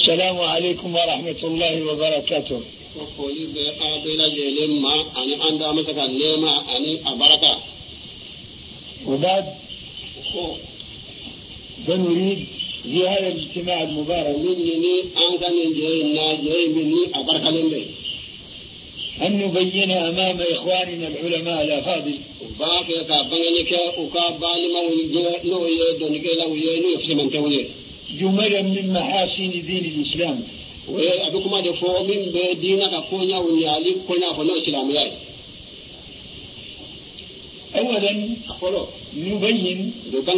السلام عليكم ورحمة الله وبركاته. وقولي بلا جلما أني عند أمسك الليما أني أبركة. وبعد بنريد في هذا الاجتماع المبارك مني أنك نجي مني أبركة لله أن نبين أمام إخواننا العلماء الأفاضل باقي كابنك وكابان ما ولو يدونك لو ينفس من تولي جملا من محاسن دين الإسلام وأبوكم هذا فوق من دينك كونيا ونيالي كونيا فنو إسلام ياي. أولا نبين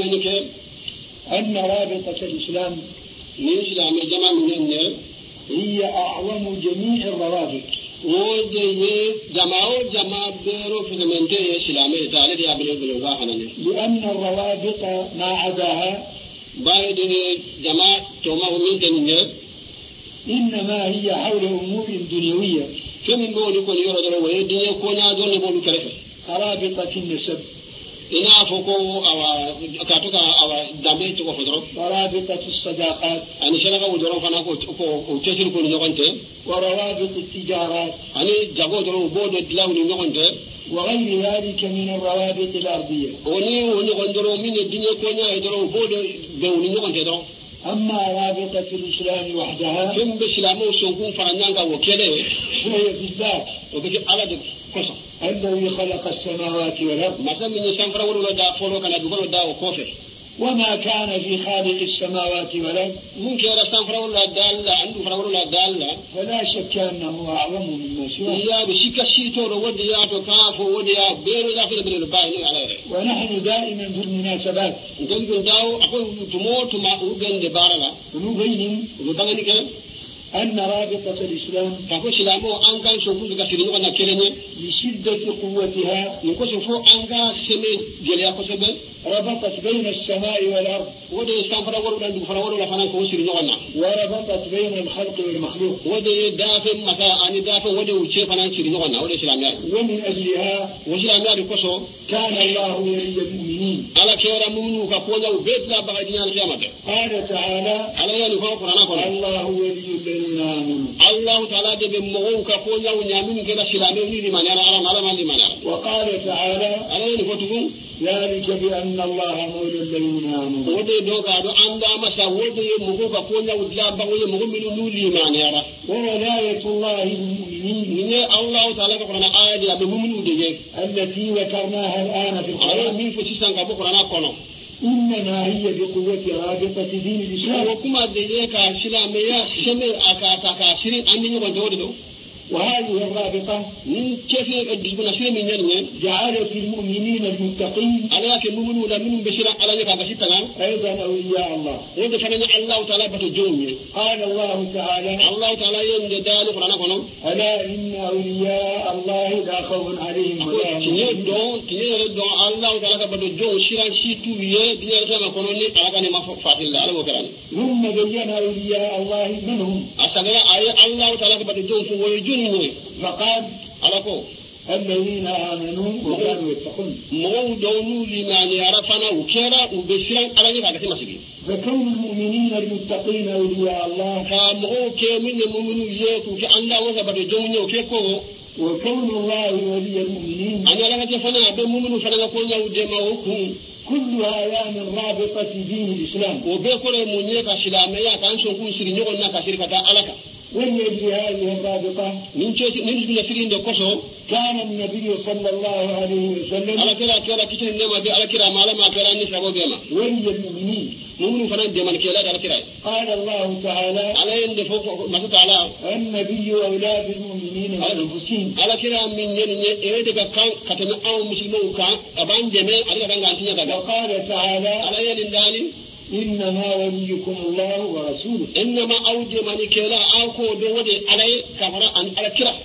أن رابطة الإسلام الإسلام جمع من هي أعظم جميع الروابط جماعة بيرو في المنطقة الإسلامية تعالى يا بني بلوغا لأن الروابط ما عداها بعد جماعة توما ومن إنما هي حول أمور دنيوية كم بقول يكون يرد رواه الدنيا يكون هذول يقولوا كلام رابطة النسب إن أفوكو أو كاتوكا أو دامي تكو فدرو ورابطة الصداقات أنا شلنا ودرو فانا كو تشيل كل نقطة وروابط التجارات أنا جابوا درو بود دلاون نقطة وغير ذلك من الروابط الأرضية وني قندرو من الدنيا كونيا درو بود دون نقطة درو. أما رابطة الإسلام وحدها كم بإسلامه سوكون فرنانك وكله فهي بالذات وبيجي على قصة الذي خلق السماوات والأرض مثلا من يسافر ولا دا فلو كان يقول دا وكوفر وما كان في خالق السماوات والأرض ممكن يسافر ولا دال عنده فر ولا دال فلا شك أنه أعظم مما سواه يا بشيك شيتور وديا تكاف وديا بيرو داخل من الباين عليه. ونحن دائما في المناسبات نقول داو أقول تموت ما أوجن دبارنا ونبين وبعدين كده أن رابطة الإسلام تقول سلامه أنكان شوفوا كثيرين ولا كلني بشدة قوتها نقول شوفوا أنكان سمين جليا كسبان ربطت بين السماء والأرض ودي استنفر ولا دفر ولا فنان كوسير نوعنا وربطت بين الخلق والمخلوق ودي دافع مثلا أني دافع ودي وشيء فنان شير نوعنا ودي سلامي ومن أجلها وسلامي كسو كان الله ولي المؤمنين على كيرا مؤمنو كقولا وبيتنا بعدين القيامة قال تعالى على يعني فوق قرآن الله ولي الذين آمنوا الله تعالى ده بمغو كقولا ونيامين كذا سلامي وني ما نرى على ما لي ما نرى وقال تعالى على يعني فتقول ذلك بأن الله مولى الذين آمنوا ودي دوغا دو أندا مسا ودي مغو كقولا ولا بقول مغو من نولي ما نرى وولاية الله للمؤمنين من الله تعالى قرآن آية بمؤمنو دي التي ذكرناها الآن في على القرآن مين فشيسان كابو قرآن قانون إنما هي بقوة رابطة دين الإسلام وكما ديك سلامية شمل أكا شرين أمين وجودو وهذه الرابطة من كيف يدرسون شيء من يعني جعلت المؤمنين المتقين على كمؤمن ولا من بشرا على يك بشتنا أيضا أولياء الله وده فلان الله تعالى بتجوني قال الله تعالى يندال القرآن كنوم ألا إن أولياء الله لا خوف عليهم ولا هم يحزنون الله تعالى بتجون شيران شيتو يدنيا كما كنوني على كان ما فاتل الله على وكران ثم بين أولياء الله من هم أستغل آية الله تعالى بتجون ويجوني فقال على كو الذين آمنوا وكانوا يتقون موضوع لمن يعرفنا وكرا وبشرا على يك هذا مسجد فكون المؤمنين المتقين أولياء الله فمو كمن المؤمن يكو كأن الله بتجون وكيكو وكون الله ولي المؤمنين أنا لا أتفنى بالمؤمن فلا يكون يوجمعكم كلها من رابطة دين الإسلام وبيقول منيك سلامية كان شوفون سرنيون كشركة علىك ولأجل هذه الرابطة من نسرين دكوسو كان النبي صلى الله عليه وسلم على كلا كتير إنما دي على كلا ما لما كلا نسبه بيما ولي المؤمنين مؤمن فنان دي من كلا على كلا قال الله تعالى على إن فوق ما تعالى النبي أولاد المؤمنين من أنفسهم على كلا من يدك كان كتنا أو مسلمون كان أبان جميع على كلا عندنا كذا وقال تعالى على إن دالي إنما وليكم الله ورسوله إنما أوجي من كلا أوكو دودي عليه كفر أن على كلا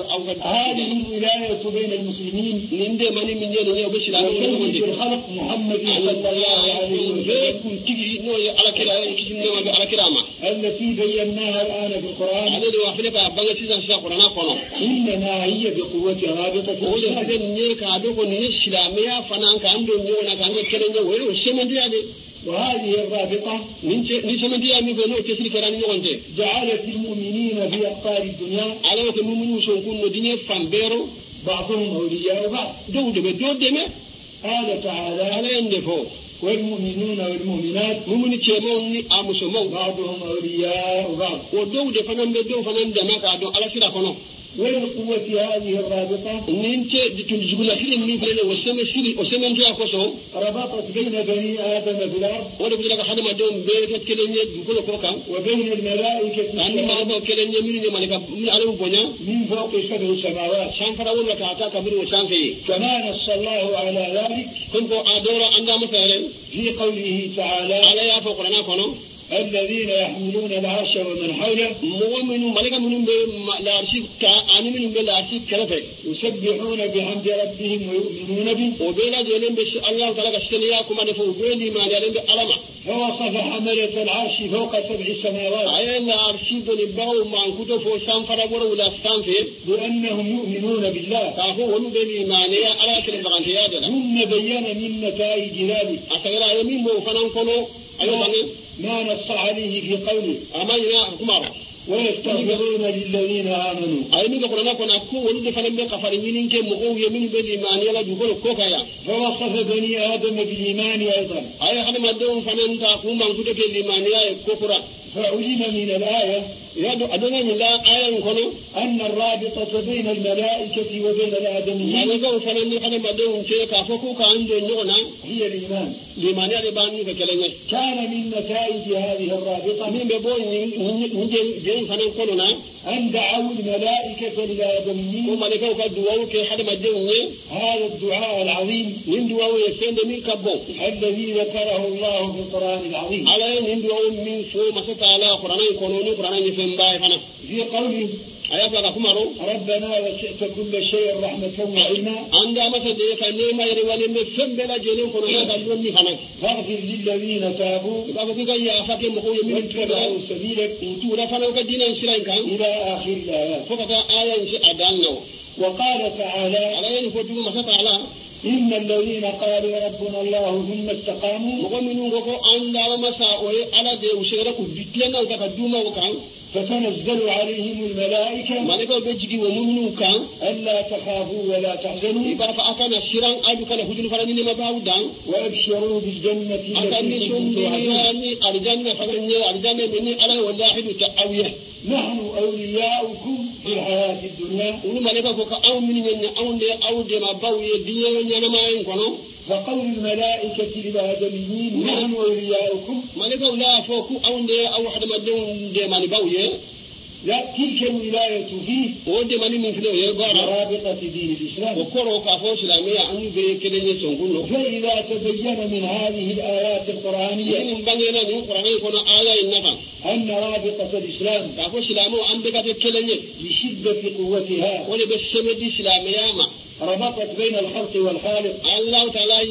هذه الولاية بين المسلمين نندي من ينو بشلا وكيف الخلق محمد صلى الله عليه وسلم تيجي نوي على كلا كيسمي على كلا ما التي بيناها الآن في القرآن هذا اللي وافلك بقى تيجي في القرآن قانون إنما هي بقوة رابطة وده هذا نيك هذا كون إسلامية فنان كان دون يونا كان كلا نوي وشمن دي هذا وهذه الرابطة جعلت المؤمنين في أقطار الدنيا على وقت المؤمنين شوكون الدنيا فانبيرو بعضهم أولياء بعض. قال تعالى على يندفو والمؤمنون والمؤمنات مؤمن تشمون أمسمو بعضهم أولياء بعض. ودود فنان بدو فنان دمك عدو على شيء كنو. ولقوة هذه الرابطة ننتج تنجبنا في الميزان وسمن جاء كسو ربطت بين بني آدم في الأرض ولا بيجي لك حد ما دون بيت كلني بكل كوكا وبين الملائكة عندما ما كلني من ملك من على بنيا من فوق 7 سماوات شان فرعون كعتا كبير وشان فيه كما نص الله على ذلك كنت أدور عندما مثلا في قوله تعالى على يا فوق لنا كنو الذين يحملون العرش ومن حوله مؤمن ملك من العرش كأن من العرش كرفه يسبحون بحمد ربهم ويؤمنون به وبلا جلهم بش الله تعالى اشترياكم أن فوقني ما جلهم بألمة فوصف حملة العرش فوق 7 سماوات أين العرش بنبغوا مع كتب وشام فرعون ولا استنفر بأنهم يؤمنون بالله كافوا بالإيمان على كل بغانتياد ثم بين من نتائج ذلك أسأل يمين وفنان كنوا ما نص عليه في قوله أما يا كمار ويستغفرون للذين آمنوا أي من القرآن كنا كون ولد فلم يكفر يمين كم مقوم يمين بالإيمان يلا جبل كوكايا فوصف بني آدم بالإيمان أيضا أي حد ما دون فنان تقوم من كتب الإيمان يا كفرة فعلم من الآية أدنى من لا آية كنا أن الرابطة بين الملائكة وبين الآدميين يعني لو فنان حد ما دون شيء كافوكو كان دنيونا هي الإيمان الإيمان يا رباني ككلمة كان من نتائج هذه الرابطة من بقول جين فنان كلنا أن دعوا الملائكة للآدميين وملكوا كدعوا كحد ما دون هذا الدعاء العظيم من دعوا يسند من كبو الذي ذكره الله في القرآن العظيم على من دعوا من فوق ما ستعلى قرآن يكونون قرآن يفهم باي فنا في قوله أيها الأخوة ربنا وسعت كل شيء رحمة وعلما عندما مثلا كلمة يروي من فم بلا جلهم كنا كلمني فنا فاغفر للذين تابوا فبقي يا فاكر مخوي من واتبعوا سبيلك وتورا فنا وكدينا إسرائيل كان إلى آخر الآيات فقط آية أداننا وقال تعالى على أن يفوتوا ما ستعلى إن الذين قالوا ربنا الله ثم استقاموا مؤمنون وقوا عندما مساء على ذي وشرك بيتنا وتقدموا وكان فتنزل عليهم الملائكة ملائكة بيجي ومؤمنون كان ألا تخافوا ولا تحزنوا إذا فأكان الشران أبوك لهجن فرنين ما بعودان وأبشروا بالجنة التي كنتم توعدون الجنة فمن الجنة مني أنا والواحد تأويه نحن أولياؤكم في الحياة الدنيا وملائكة فوق أو من أو دي ما باوي الدنيا أنا ما ينكرون فقول الملائكة للآدميين نحن أولياؤكم ملائكة لا فوق أو حد ما دون ما باوي لا تلك الولاية فيه ودي ماني من فلو يقرأ رابطة دين الإسلام وكرو كافو سلامية عنو بكلين يسونقونه فإذا تبين من هذه الآيات القرآنية من بنينا من القرآن يكون آية النفع أن رابطة الإسلام كافو سلامو عن بكات الكلين لشدة قوتها ولبسمد سلامية ما ربطت بين الخلق والخالق الله تعالى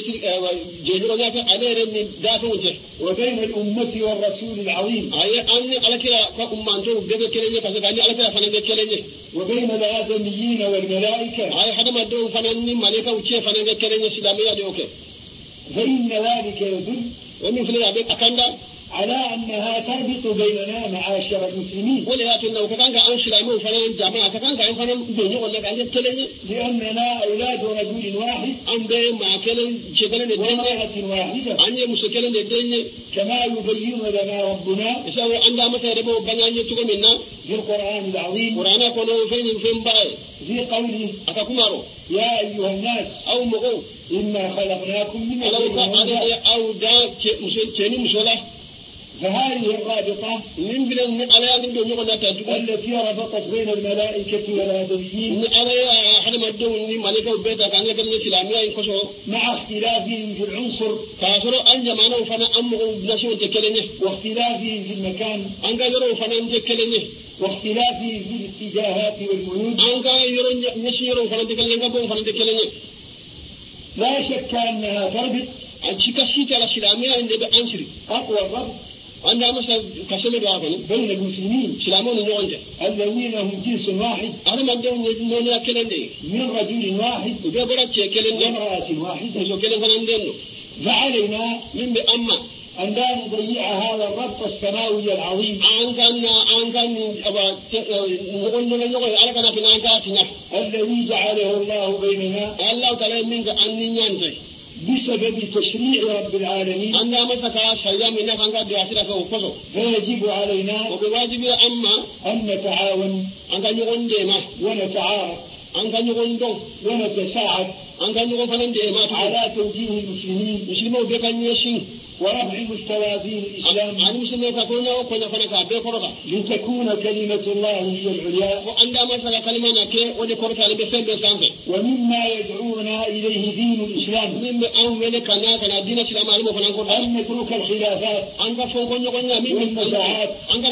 يجرنا عليه من دافعه وبين الأمة والرسول العظيم أي أني على كلا كأمانته بيجي كلني كذا أني على كلا فنان كلني وبين الآدميين والملائكة أي حدا ما دون فنان ملائكة وشيء فنان كلني سلامية دي أوكي فإن ذلك يدل ومن فلان أبيك أكندا على أنها تربط بيننا معاشر المسلمين ولكن لو كان عن سلامه فلان جماعة كان عن فلان دنيا ولا كان كلني لأننا أولاد رجل واحد عن بين مع كلن شكلن وامرأة واحدة عن مسكلن الدنيا كما يبين لنا ربنا يسوي عندما مثلا ربوا بنانية تقول منا في القرآن العظيم قرآن كله فين باي في قوله أتكمروا يا أيها الناس أو مغو إنا خلقناكم من لو كان أو دا مسؤولة فهذه الرابطة من بين على التي ربطت بين الملائكة والآدميين على أحد ما دون ملائكة وبيت كان يكلم الإسلامية ينقصوا مع اختلافهم في العنصر كاسروا أن جمعنا فنا أمر نسوا تكلمه واختلافهم في المكان أن كانوا فنا تكلمه واختلافهم في الاتجاهات والميول أن كانوا يسيروا فنا تكلمه فنا تكلمه لا شك أنها تربط أشكاسيت على الإسلامية عند أنشري أقوى الربط عندما مثلا كسل بعضهم بين المسلمين سلامون يوانجا الذين هم جنس واحد أنا ما دون يكلن دي من رجل واحد وجبرت يكلن وامرأة واحدة وكلن فنندن فعلينا من بأما أن لا نضيع هذا الربط السماوي العظيم الذي جعله الله بيننا بسبب تشريع رب العالمين. فيجب علينا أن نتعاون ونتعارف ونتساعد على توجيه المسلمين ورفع مستوازين الإسلام لتكون كلمة الله هي العليا. ومما يدعونا إليه دين الإسلام أن نترك الخلافات والنزاعات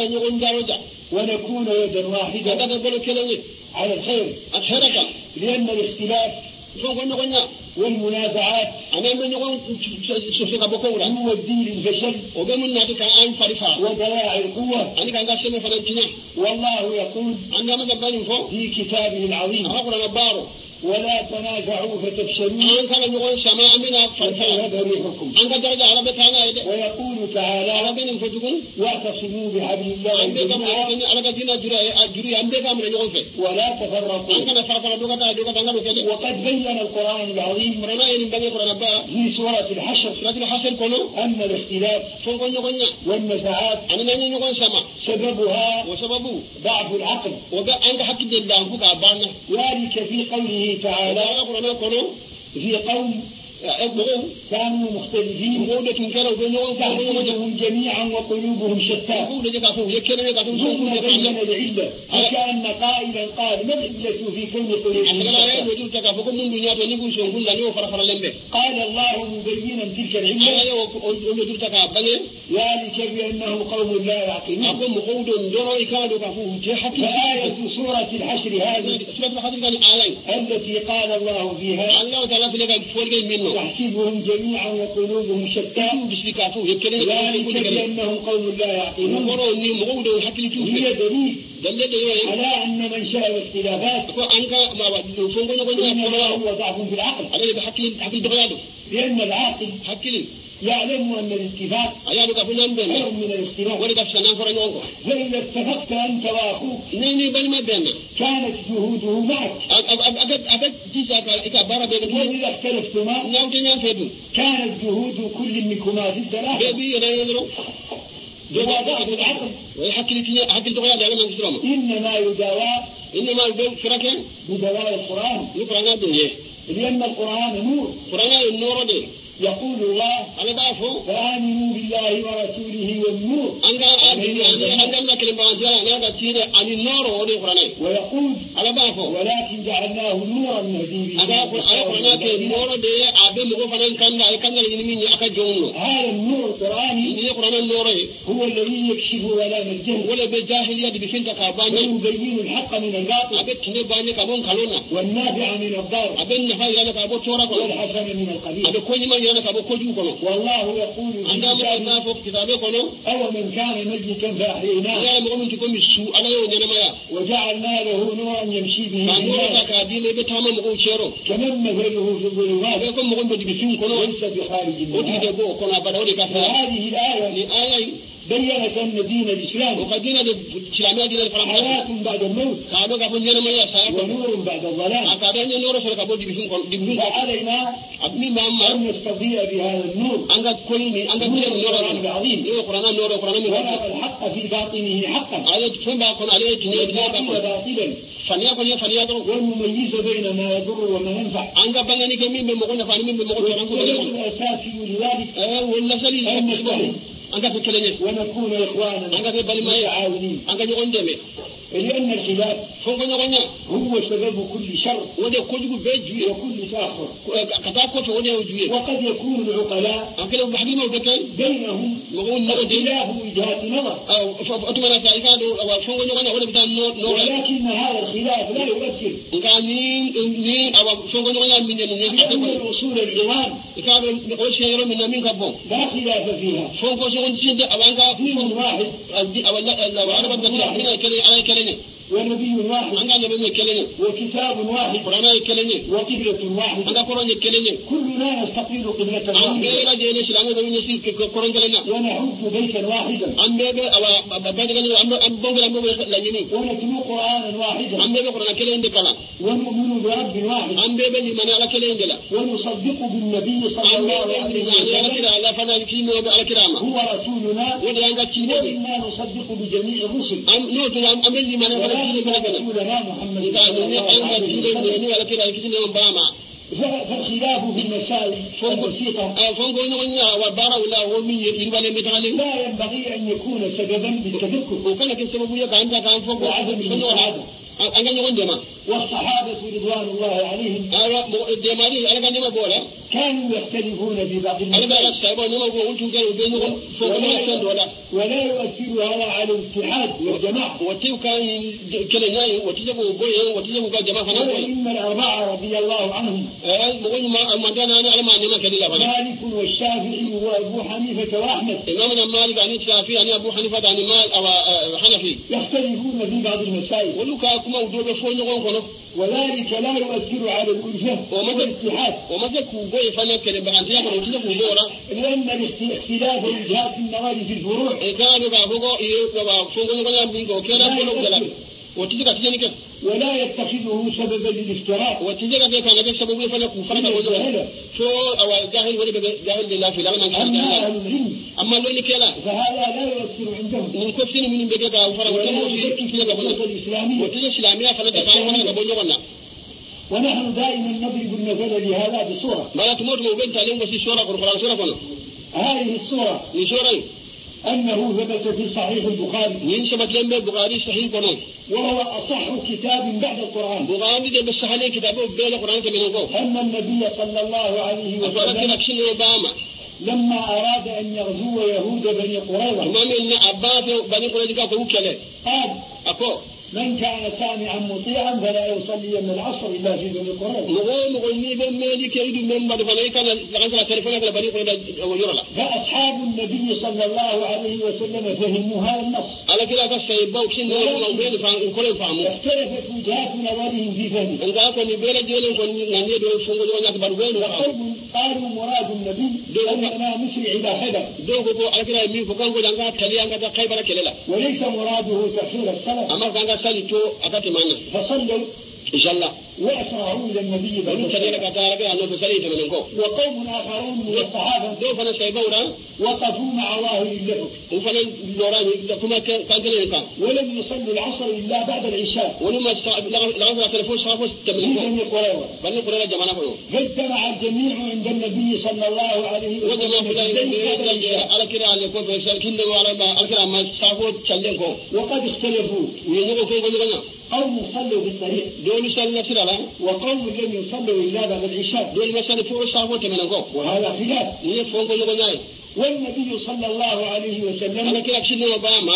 ونكون يدا واحدة على الخير، لأن الاختلاف والمنازعات هو الدين الفشل وضياع القوة. والله يقول في كتابه العظيم ولا تنازعوا فتفشلوا وتذهب ريحكم. ويقول تعالى واعتصموا بحبل الله ولا تفرقوا. وقد بين القرآن العظيم في سورة الحشر أن الاختلاف والنزاعات سببها ضعف العقل. ذلك في قوله تعالى في قوم كانوا مختلفين تحسبهم جميعا وقلوبهم شتى ثم بين العلة وكأن قائلا قال ما العلة في كون قلوبهم شتى؟ قال الله مبينا تلك العلة ذلك بأنه قوم لا يعقلون. فآية سورة الحشر هذه التي قال الله فيها تحسبهم جميعا وقلوبهم شتى ذلك بأنهم قوم لا يعقلون. هي دليل على أن منشأ الاختلافات إنما هو ضعف في العقل، لأن العاقل يعلم أن الاتفاق خير من الاختلاف. فإذا اتفقت أنت وأخوك كانت جهوده معك، وإذا اختلفتما كانت جهود كل منكما ضد الآخر. ضعف العقل إنما يداوى بدواء القرآن، لأن القرآن نور. يقول الله فآمنوا بالله ورسوله والنور. ويقول ولكن جعلناه نورا نهدي به. هذا النور القرآني هو الذي يكشف ظلام الجهل ويبين الحق من الباطل والنافع من الضار والحسن من القبيح. والله يقول أو من كان ميتا فأحييناه وجعلنا له نورا يمشي به كمن مثله في الظلمات ليس بخارج منها. وهذه الآية بيّنت أن دين الإسلام حياة بعد الموت ونور بعد الظلام. فعلينا أن نستضيء بهذا النور القرآن العظيم ونرى الحق في باطنه حقا باطلا والمميز بين ما يضر وما ينفع. والأساسي لذلك ونكون إخوانا متعاونين، لأن الخلاف هو سبب كل شر وكل تأخر. وقد يكون العقلاء بينهم اختلاف وجهات نظر، ولكن هذا الخلاف لا يؤثر لأن أصول العظام لا خلاف فيها. دين واحد ونبي واحد anga nyabe kelenya وكتاب واحد qur'ana kelenya وقبلة واحد anga qur'ana kelenya كلنا نستقبل قبلة واحدة ambera jene shilanga do nyesi qur'an kelenya ونحب بيتا واحدا ambebe aba babadagala ambongala ambo la nyini ونتلو قرآنا واحدا ambebe qur'ana kelenya kala ونؤمن برب واحد ambebe ni mana ala kelenya ونصدق بالنبي صلى الله عليه وسلم ala fana kino ala kirama هو رسولنا wodi anga kino وإنا نصدق بجميع الرسل no to ambel ni mana fana kino kala رسولنا محمد ita ni anga kino ni ala kirama kino mbama فالخلاف في المسائل البسيطة fongo no nya wa bara wala wo min yirba ne metale لا ينبغي أن يكون سببا بالتذكر وكان كسبب يا كان كان فوق وعدم المساعدة an ga nyagon jama والصحابة رضوان الله عليهم awa de mari ala ga nyama bola كانوا يختلفون في بعض ala ga المسائل sahaba nyama go untu ga be nyagon fo ko san dola ولا يؤثر هذا على الاتحاد والجماعة wati kan kele nyai wati jago boye wati jago ga jama fana boye وإن الأربعة رضي الله عنهم mo woni ma amandana ni ala ma nyama kadila fana مالك والشافعي وأبو حنيفة وأحمد imam malik ani shafi ani abu hanifa ani mal awa hanafi يختلفون في بعض المسائل woluka kuma udobe fo nyagon kono وذلك لا يؤثر على الألفة والاتحاد وما ku boye fana kele ba antiya ko wati jago bora لأن اختلاف وجهات النظر في الفروع e ka be ba fogo e ko ba fongo nyagon ya bingo kera ko no dala wati jaga tijani ke ولا يتخذه سببا للافتراء wati jaga be kana be sababu fana ku fana ko so awa jahil wala be jahil de la fi la man kan أما jahil أهل العلم amma lo ni kela فهذا لا يؤثر عندهم mun ko fini mun be ga fara ko ولا mo يشك fi في الأخلاق الإسلامية wati islamiyya fana da kan wala ga bonyo wannan ونحن دائما نضرب المثل لهذا بصورة mala tumo to ben talin wasi sura qur'an sura kono هذه الصورة ni sura أنه ثبت في صحيح البخاري ni shabat lembe bukhari sahih kono وهو أصح كتاب بعد القرآن bukhari de be sahale kitabu be la qur'an ke men ko أن النبي صلى الله عليه afara وسلم ke action obama لما أراد أن يغزو يهود بني قريظة imam na abbas bani qurayza ka ko kele قال ako من كان سامعا مطيعا فلا يصلي من العصر إلا في بني قريظة mo ni be meli ke idu men ba fa lay kala la kan telefon kala bani qurayza yorola فأصحاب النبي صلى الله عليه وسلم فهموا هذا النص ala kila ka say baw kin no mo be fa ko le famu اختلفت وجهات نظرهم في فهمه en ga ko ni be la jelen ko ni ngane do fongo do nyaka bar wenu وقوم قالوا مراد النبي أننا نسرع إلى حدث do ko ala kila mi ko kango janga tali anga da khaybara kelela وليس مراده تأخير الصلاة amma kanga sali to akati manna فصلوا inshallah وأسرعوا إلى النبي bani tali ka ta ga no sali to men ko وقوم آخرون من الصحابة do fana say bawra وقفوا مع ظاهر اللحف o fana dora ni kuma kan kele kan ولم يصلوا العصر إلا بعد العشاء woni ma la kan telefon safo في tamen ko بني قريظة bani qurayza jamana ko فاجتمع الجميع عند النبي صلى الله عليه wajama وسلم fulan في بعد العشاء ala kira ale ko be sal kinde wala ba ala kira ma safo challe ko وقد اختلفوا ni ko ko ko قوم صلوا بالطريق dole salla sirala وقوم لم يصلوا إلا بعد العشاء dole ma sali fo safo tamen ko وهذا خلاف ni fo ko ko nyai والنبي صلى الله عليه ala وسلم kira kinde ba ma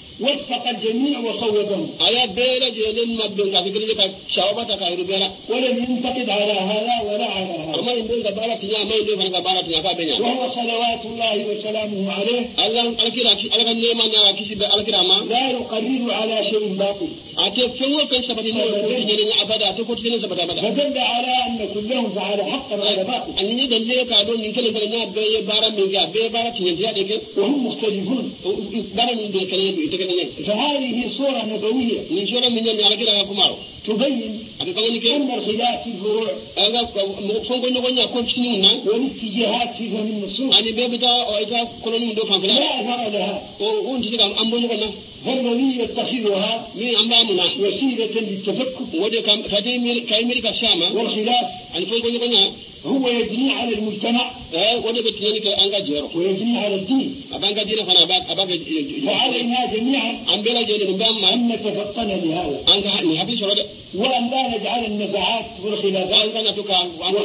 وفق الجميع وصوبهم aya bela jelen mabbe ga fikri ka shawaba ka iru bela ولم ينتقد على هذا ولا على هذا amma inde ga bara tinya amma inde ga bara tinya ka benya وهو صلوات الله وسلامه عليه Allah alkira ala kan nema na kisi be alkira ma لا يقرر على شيء باطل ate fewo kan sabati no ko tinya ni abada to ko tinya sabata abada فدل على أن كلهم فعل حقا على باطل anni dalle ka don ni kala kala nya be bara mi ga be bara tinya ya de ke وهم مختلفون bara ni de kala ite kala nya فهذه صورة نبوية ni shora min nya alkira ka kuma تبين abi kan ni ke أن الخلاف في الفروع aga fongo nyogo nya ko tinya na والاتجاهات في فهم النصوص ani be bita o ita koloni do fanfila لا أثر لها o unti ga ambo nyogo na فالذي يتخذها mi amba muna وسيلة للتفكك wode kam kadi mi kay mi ka sama والخلاف ani fongo nyogo nya هو يجني على المجتمع wode be tinya ni ke anga jero ويجني على الدين abanga dina fana abaga فعلينا جميعا ambela jeli no bamma أن نتفطن لهذا anga ni habi soro de وأن لا نجعل النزاعات والخلافات anga na tuka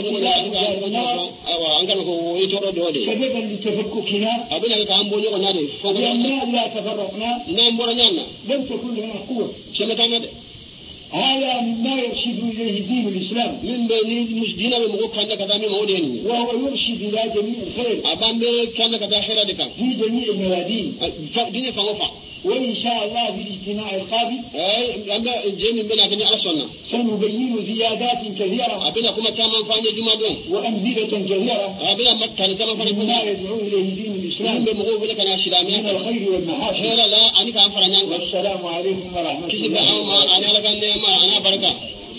anga ko itoro do de سببا لتفككنا abina ka ambo nyogo na de fongo لأننا إذا تفرقنا na mbora nyana لم تكن لنا قوة shema tama de هذا مما يرشد إليه دين الإسلام min be ni musdina be mo kanda ka dami mo de ni وهو يرشد إلى جميع الخير abambe kanda ka da khira de kan في جميع الميادين dine fa ngofa وإن شاء الله في الاجتماع القادم عندنا جيم بنا كني على سنة سنبين زيادات كثيرة أبنا كما تمام فاني جمادون وأمثلة كثيرة أبنا مكة تمام فاني ما يدعو إليه دين الإسلام بمغوب لك أنا شلامي من الخير والمحاسن خير لا أنا كان فرنان والسلام عليكم ورحمة الله كذب أنا لك أنا بركة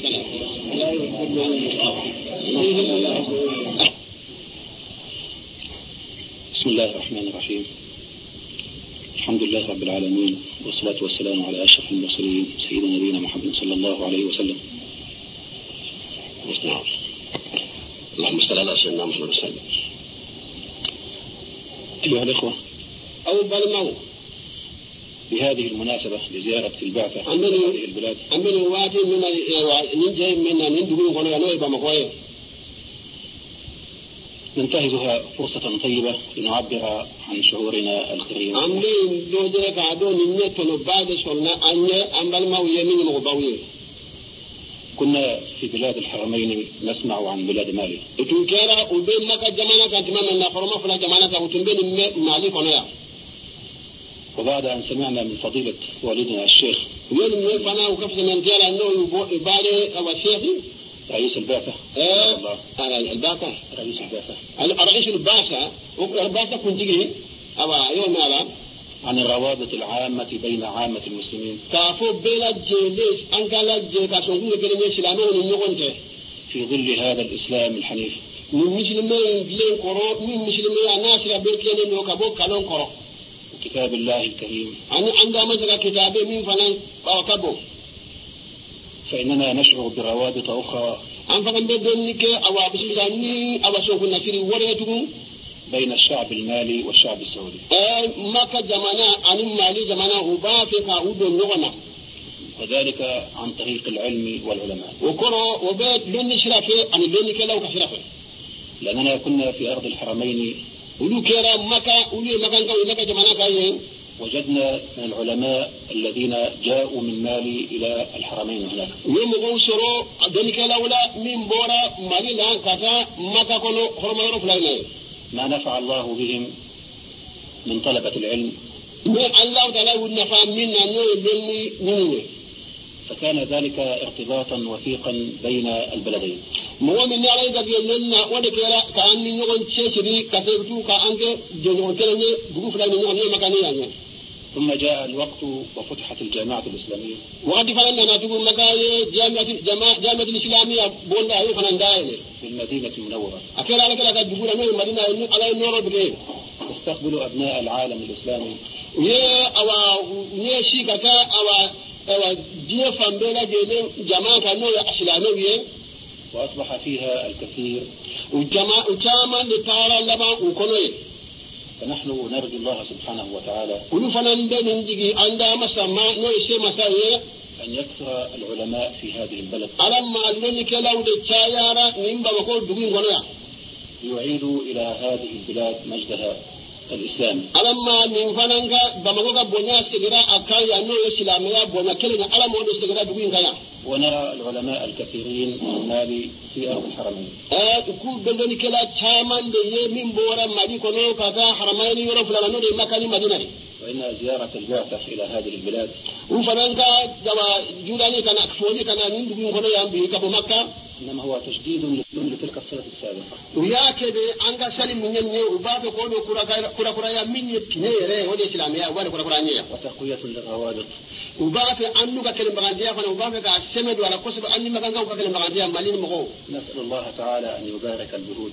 بسم الله الرحمن الرحيم. الحمد لله رب العالمين، والصلاة والسلام على أشرف المرسلين سيدنا نبينا محمد صلى الله عليه وسلم. اللهم صل على سيدنا محمد وسلم. أيها الإخوة، أول بالمو بهذه المناسبة لزيارة البعثة في هذه البلاد أمن وادي من ننجي من ندخل قلنا نويبا مقوي ننتهزها فرصة طيبة لنعبر عن شعورنا الغريب. أمن دوجك عدو نيتنا بعد شلنا أن بالمو يمين مغبوي. كنا في بلاد الحرمين نسمع عن بلاد مالي. تنكرا وبين مكة جمانا كانت من نفرما فلا جمانا وتنبين مالي كنيا. وبعد أن سمعنا من فضيلة والدنا الشيخ يوم فانا وكفز من جال أنه يبالي أو الشيخ رئيس البعثة البعثة رئيس البعثة البعثة كنت تجري أو يوم على عن الروابط العامة بين عامة المسلمين كافو بلا جليس أنقل كاسون كلمة سلامون النغنته في ظل هذا الإسلام الحنيف. من مسلمين بلين قرو من مسلمين الناس ربيركين وكابو كلون قرو كتاب الله الكريم. عندما مثلا كتابه من فلان كابو فإننا نشعر بروابط أخرى أن فكان بدونك أو بسلاني أو سوق النصير وريتكم بين الشعب المالي والشعب السعودي. ما كجمانا عن المالي جمانا وبافك أودو نغنا وذلك عن طريق العلم والعلماء. وكرو وبيت لون شرفه عن لون كلاو كشرفه. لأننا كنا في أرض الحرمين ولو كرا مكة ولو مكة جمانا كاين وجدنا من العلماء الذين جاءوا من مالي إلى الحرمين هناك. يوم غوصرو ذلك الأولى من بورا مالي لان كذا مكة كله حرم يروح لنا. ما نفع الله بهم من طلبة العلم. الله تعالى ونفع منا نوي. فكان ذلك ارتباطا وثيقا بين البلدين. مؤمن على ذلك لنا وذكر كأن يوم شيء كتبتو كأنك جنون كلامي بقول فلان يوم مكاني ثم جاء الوقت وفتحت الجامعة الإسلامية. وقد فعلنا تقول مكاي جامعة الإسلامية بولا يفعلن دائما في المدينة المنورة. أكيد على كلا كتقول أنا المدينة على النور بكين. تستقبل أبناء العالم الإسلامي. ويا شيء كذا أو جيه فامبلا جيه جماعة كانوا الإسلامية. وأصبح فيها الكثير. وجماعة لتعالى لما وكنوي. فنحن نرجو الله سبحانه وتعالى أن يكثر العلماء في هذه البلد ليعيدوا إلى هذه البلاد مجدها الإسلامي. ونرى العلماء الكثيرين من مالي في أرض الحرمين. وإن زيارة البعثة إلى هذه البلاد إنما هو تجديد لتلك الصلة السابقة. وتقوية للروابط. نسأل الله تعالى أن يبارك الجهود.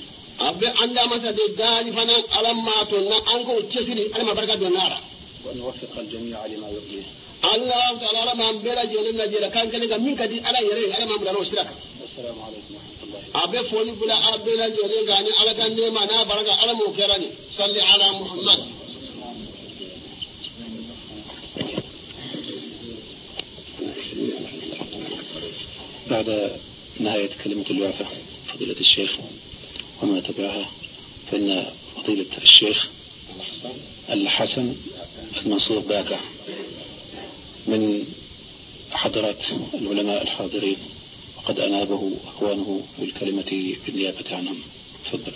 وأن يوفق الجميع لما يرضيه. الله تعالى ما بلا جلنا جل كان كلك منك دي على يري على ما بلا اشتراك. السلام عليكم ورحمة الله. أبي فولي بلا أبلا جل غاني على كان ما أنا بركة على مكرني صلي على محمد. بعد نهاية كلمة الوعفة فضيلة الشيخ وما تبعها فإن فضيلة الشيخ الحسن المنصور باكع من حضرات العلماء الحاضرين وقد أنابه أخوانه بالكلمة بالنيابة عنهم. تفضل.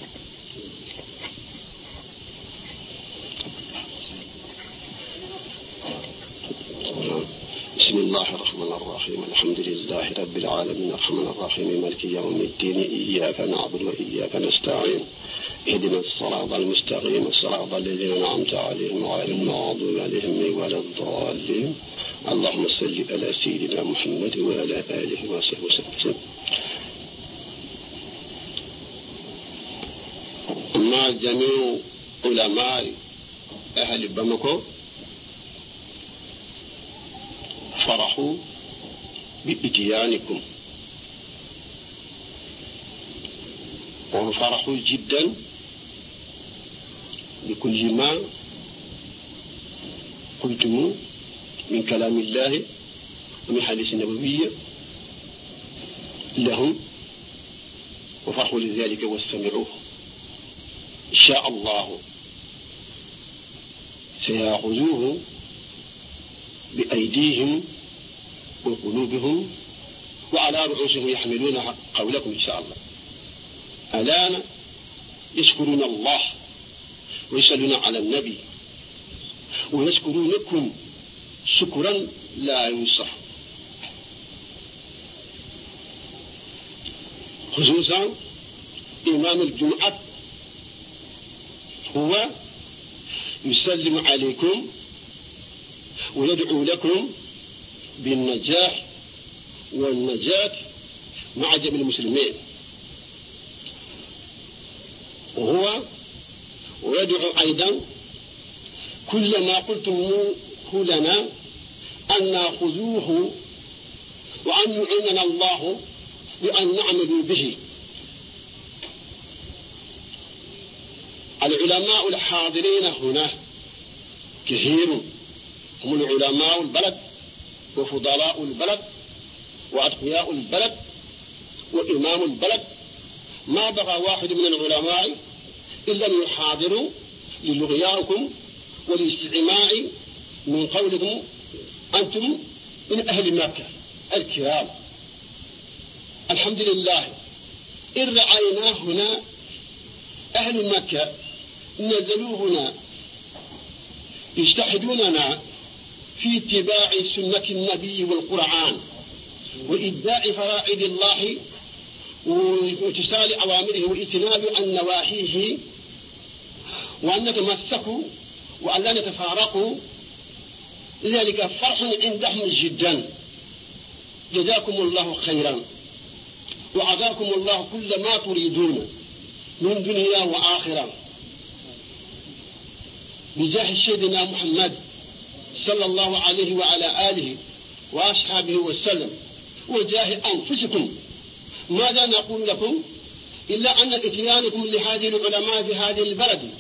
بسم الله الرحمن الرحيم الحمد لله رب العالمين الرحمن الرحيم مالك يوم الدين إياك نعبد وإياك نستعين اهدنا الصراط المستقيم الصراط الذين أنعمت عليهم غير المغضوب عليهم ولا الضالين اللهم صل على سيدنا محمد وعلى آله وصحبه وسلم. أما جميع علماء أهل باماكو فرحوا بإتيانكم وفرحوا جدا بكل ما قلتم من كلام الله ومن حديث النبوية لهم وفرحوا لذلك واستمعوه إن شاء الله سيأخذوه بأيديهم وقلوبهم وعلى رؤوسهم يحملون قولكم إن شاء الله. الآن يشكرون الله ويسألون على النبي ويشكرونكم شكرا لا يوصف، خصوصا إمام الجمعة هو يسلم عليكم ويدعو لكم بالنجاح والنجاة مع جميع المسلمين، ويدعو أيضا كل ما قلتموه لنا أن نأخذوه وأن يعيننا الله بأن نعمل به. العلماء الحاضرين هنا كثير، هم العلماء البلد وفضلاء البلد وأتقياء البلد وإمام البلد، ما بقى واحد من العلماء إلا أن يحاضروا للغياكم والاستماع من قولكم أنتم من أهل مكة الكرام. الحمد لله إن رأينا هنا أهل مكة نزلوا هنا يجتهدوننا في اتباع سنة النبي والقرآن وإداء فرائض الله وامتثال أوامره واجتناب عن نواهيه، وأن نتمسكوا وأن لا نتفارقوا. لذلك فرح عندهم جدا. جزاكم الله خيرا وعطاكم الله كل ما تريدون من دنيا وآخرة بجاه سيدنا محمد صلى الله عليه وعلى آله وأصحابه وسلم وجاه أنفسكم. ماذا نقول لكم إلا أن إتيانكم لهذه العلماء في هذه البلد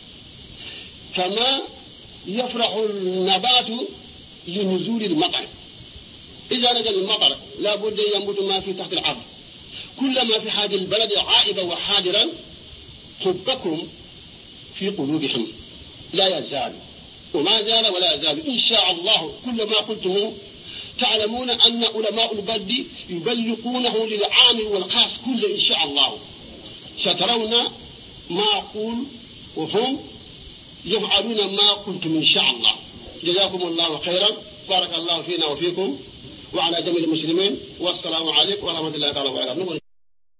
كما يفرح النبات لنزول المطر. إذا نزل المطر لا بد أن ينبت ما في تحت الأرض. كلما في هذه البلد عائبا وحاضرا حبكم في قلوبهم لا يزال وما زال ولا يزال إن شاء الله. كل ما قلته تعلمون أن علماء البلد يبلغونه للعام والخاص كل إن شاء الله. سترون ما أقول وهم يفعلون ما قلتم إن شاء الله. جزاكم الله خيرا، بارك الله فينا وفيكم وعلى جميع المسلمين، والسلام عليكم ورحمة الله تعالى وبركاته.